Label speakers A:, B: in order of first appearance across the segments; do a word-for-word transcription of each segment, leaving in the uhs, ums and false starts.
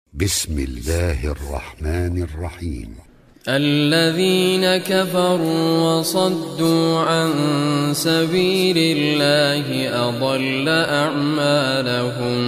A: بسم الله الرحمن الرحيم.
B: الذين كفروا وصدوا عن سبيل الله أضل أعمالهم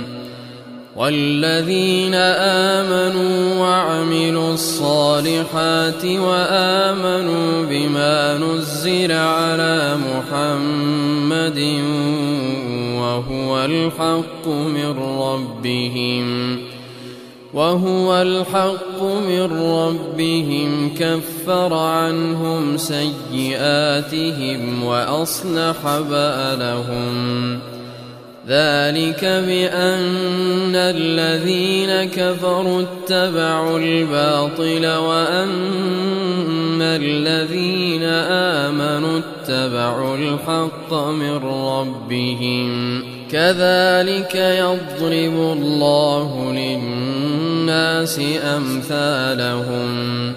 B: والذين آمنوا وعملوا الصالحات وآمنوا بما نزل على محمد وهو الحق من ربهم وهو الحق من ربهم كفر عنهم سيئاتهم وأصلح بالهم ذلك بأن الذين كفروا اتبعوا الباطل وأن الذين آمنوا اتبعوا الحق من ربهم كذلك يضرب الله للناس أمثالهم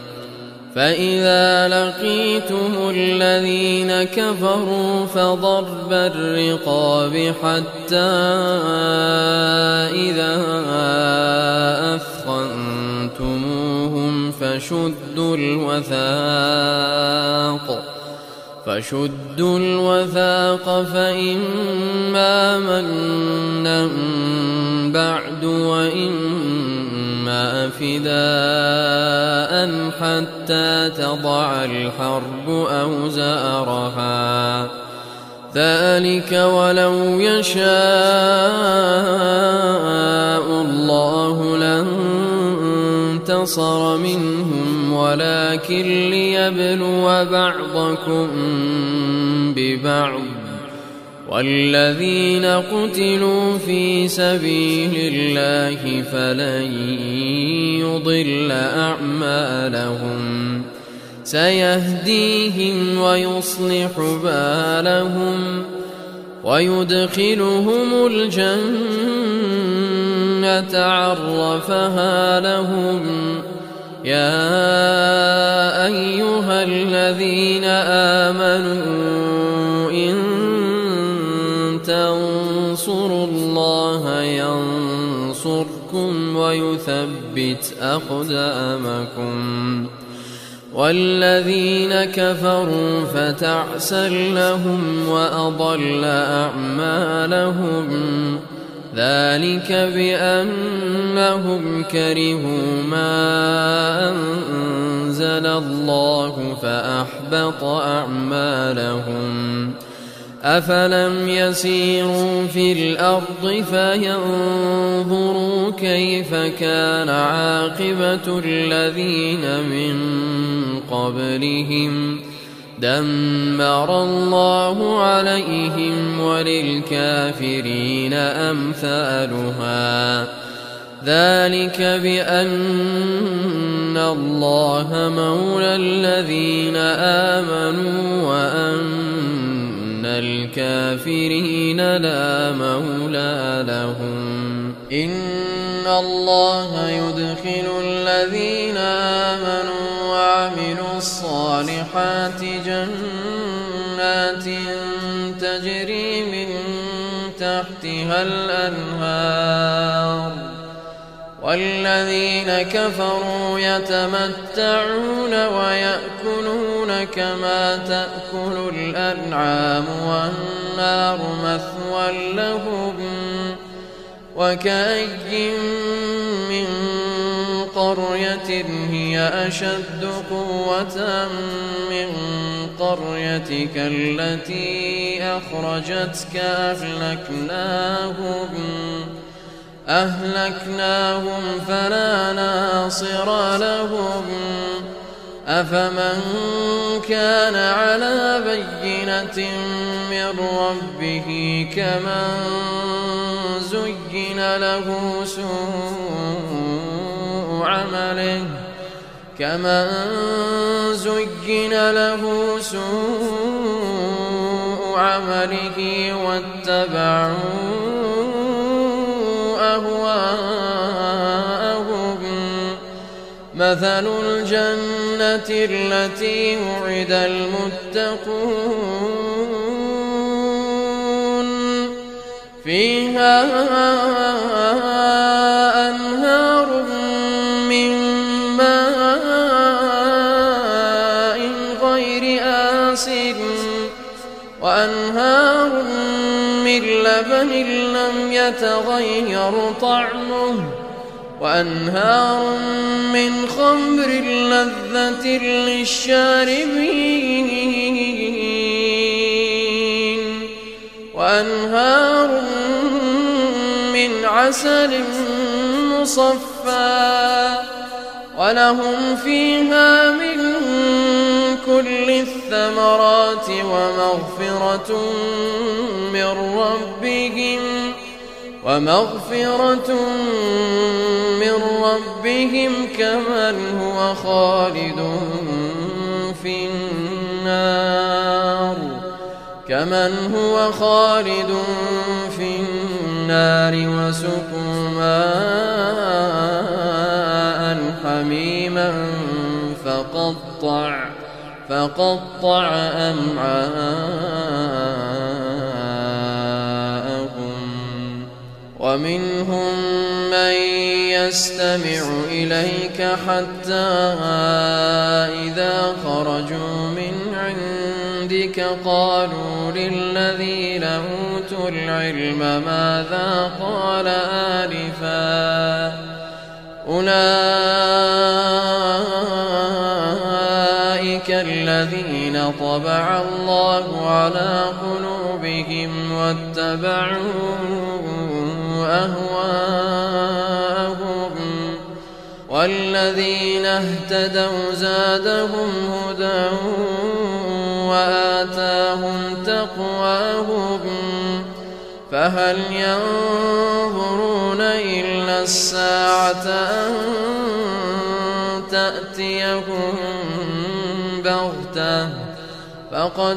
B: فإذا لقيتم الذين كفروا فضرب الرقاب حتى إذا أثخنتموهم فشدوا الوثاق فشدوا الوثاق فإما منا بعد وإما فداء حتى تضع الحرب أوزارها ذلك ولو يشاء الله لانتصر منهم ولكن ليبلو بعضكم ببعض والذين قتلوا في سبيل الله فلن يضل أعمالهم سيهديهم ويصلح بالهم ويدخلهم الجنة عرفها لهم يا أيها الذين آمنوا إن تنصروا الله ينصركم ويثبت أقدامكم والذين كفروا فتعسا لهم وأضل أعمالهم ذلك بأنهم كرهوا ما أنزل الله فأحبط أعمالهم أفلم يسيروا في الأرض فينظروا كيف كان عاقبة الذين من قبلهم دمر الله عليهم وللكافرين أمثالها ذلك بأن الله مولى الذين آمنوا وأن الكافرين لا مولى لهم إن الله يدخل الذين آمنوا وعملوا الصالحات جنات تجري من تحتها الأنهار والذين كفروا يتمتعون ويأكلون كما تأكل الأنعام والنار مثوى لهم وكأي من قرية هي أشد قوة من قريتك التي أخرجتك أهلكناهم أهلكناهم فلا ناصر لهم أفمن كان على بينة من ربه كمن زين له سوء عمله كمن زين له سوء عمله واتبعوا أهواءهم مثل الجنة التي وعد المتقون فيها أنهار يتغير طعمه، وأنهار من خمر لذة للشاربين، وأنهار من عسل مصفى، ولهم فيها من كل الثمرات ومغفرة من ربهم ومغفرة من ربهم كمن هو خالد في النار كمن هو خالد في النار وسقوا ماء حميما فقطع فقطع أمعاءهم. ومنهم من يستمع إليك حتى إذا خرجوا من عندك قالوا للذين أوتوا العلم ماذا قال آنفا، أولئك الذين طبع الله على قلوبهم واتبعوا أهواءهم، والذين اهتدوا زادهم هدى وآتاهم تقواهم، فهل ينظرون إلا الساعة أن تأتيهم بغتة فقد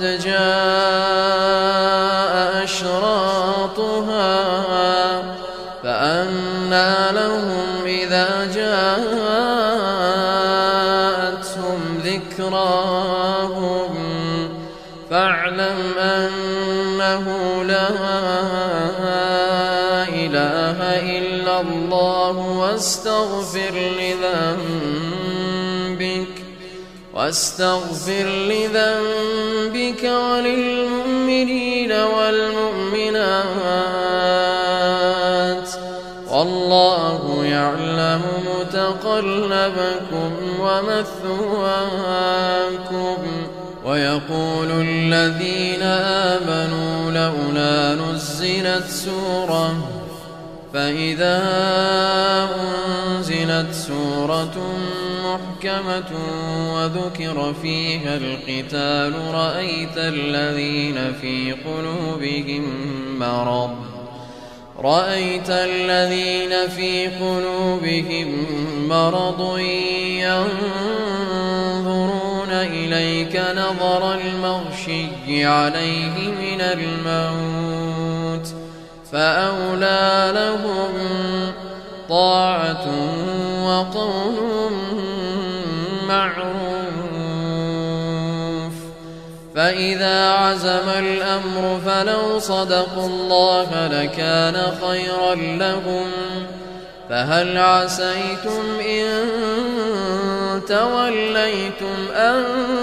B: جاء أشراطها، فأنى لهم إذا جاءتهم ذكراهم، فاعلم أنه لا إله إلا الله واستغفر لذنبك واستغفر لذنبك وللمؤمنين والمؤمنات، والله يعلم متقلبكم ومثواكم. ويقول الذين آمنوا لولا نزلت سورة، فإذا أنزلت سورة محكمة وذكر فيها القتال رأيت الذين في قلوبهم مرض رأيت الذين في قلوبهم مرض ينظرون إليك نظر المغشي عليه من الموت، فأولى لهم طاعة وقول معروف. فإذا عزم الأمر فلو صدقوا الله لكان خيرا لهم، فهل عسيتم إن توليتم أن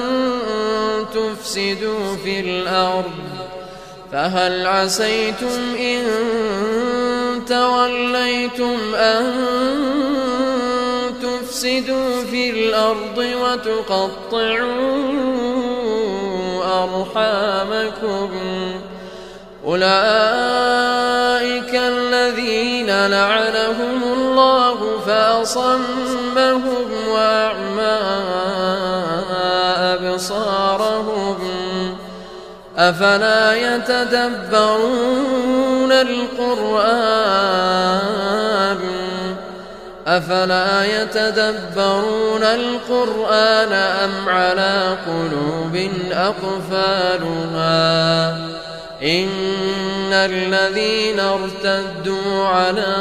B: تفسدوا في الأرض فهل عسيتم إن توليتم أن تفسدوا في الأرض وتقطعوا أرحامكم. أولئك الذين لعنهم الله فأصمهم وأعمى أبصارهم، أفلا يتدبرون القرآن أفلا يتدبرون القرآن أم على قلوب أقفالها. إن الذين ارتدوا على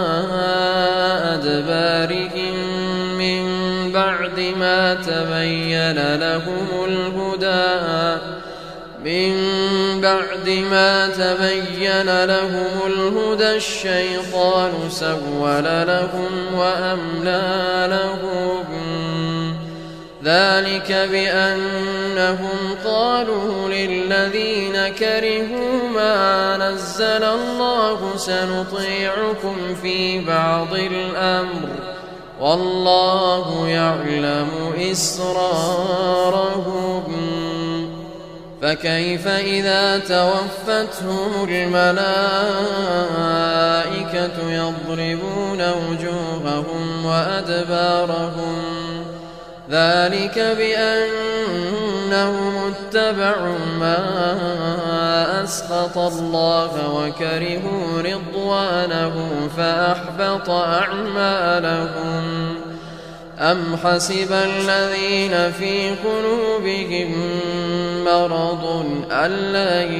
B: أدبارهم من بعد ما تبين لهم الهدى من بعد ما تبين لهم الهدى الشيطان سول لهم وأملى لهم ذلك بأنهم قالوا للذين كرهوا ما نزل الله سنطيعكم في بعض الأمر والله يعلم إسرارهم فكيف إذا توفتهم الملائكة يضربون وجوههم وأدبارهم ذلك بأنهم اتبعوا ما أسخط الله وكرهوا رضوانه فأحبط أعمالهم أم حسب الذين في قلوبهم مرض أن لن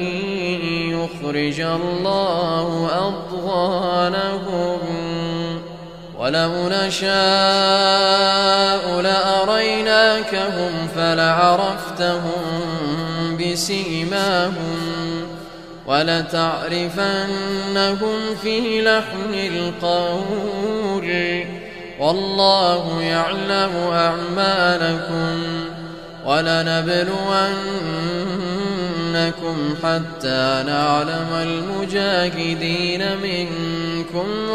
B: يخرج الله أضغانهم ولو نشاء لأريناكهم فلعرفتهم بسيماهم ولتعرفنهم في لحن القول والله يعلم أعمالكم ولنبلونكم حتى نعلم المجاهدين منكم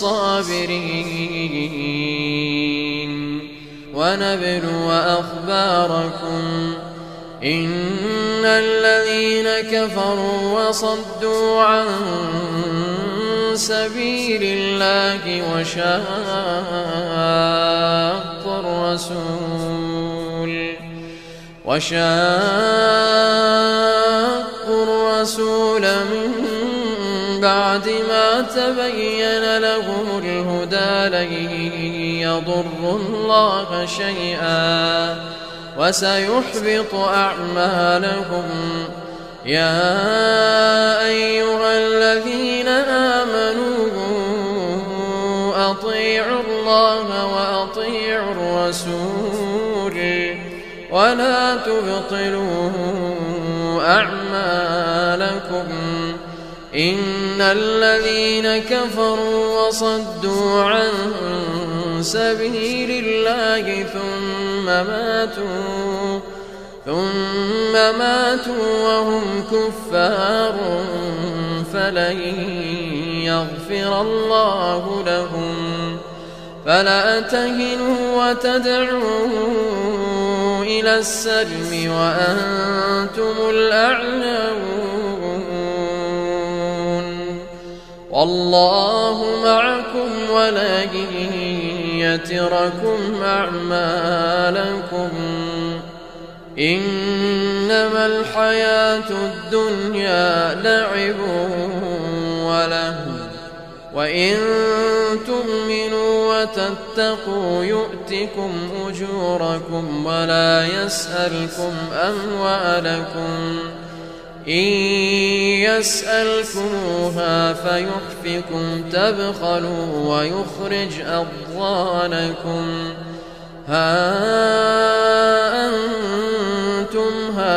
B: والصابرين ونبلو أخباركم إن الذين كفروا وصدوا عن سبيل الله وشاقوا الرسول وشاقوا الرسول من بعد ما تبين لهم الهدى لن يضروا الله شيئا وسيحبط أعمالهم يا أيها الذين آمنوا أطيعوا الله وأطيعوا الرسول ولا تبطلوا أعمالكم إن الذين كفروا وصدوا عن سبيل الله ثم ماتوا ثم ماتوا وهم كفار فلن يغفر الله لهم فلا تهنوا وتدعوا إلى السلم وأنتم الأعلون والله معكم ولن يتركم أعمالكم إنما الحياة الدنيا لعب ولهو وإن تؤمنوا وتتقوا يؤتكم أجوركم ولا يسألكم أموالكم إن يسألكموها فيحفكم تبخلوا ويخرج أضغانكم ها أنتم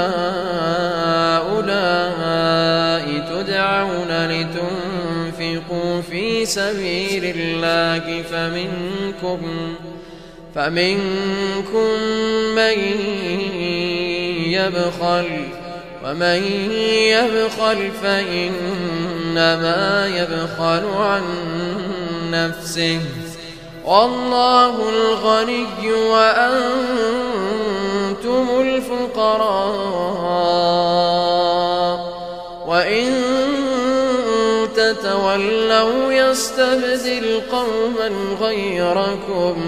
B: هؤلاء تدعون لتنفقوا في سبيل الله فمنكم فمنكم من يبخل ومن يبخل فإنما يبخل عن نفسه والله الغني وأنتم الفقراء وإن تتولوا يستبدل قوما غيركم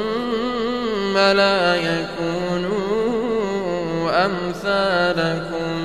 B: ثم لا يكونوا أمثالكم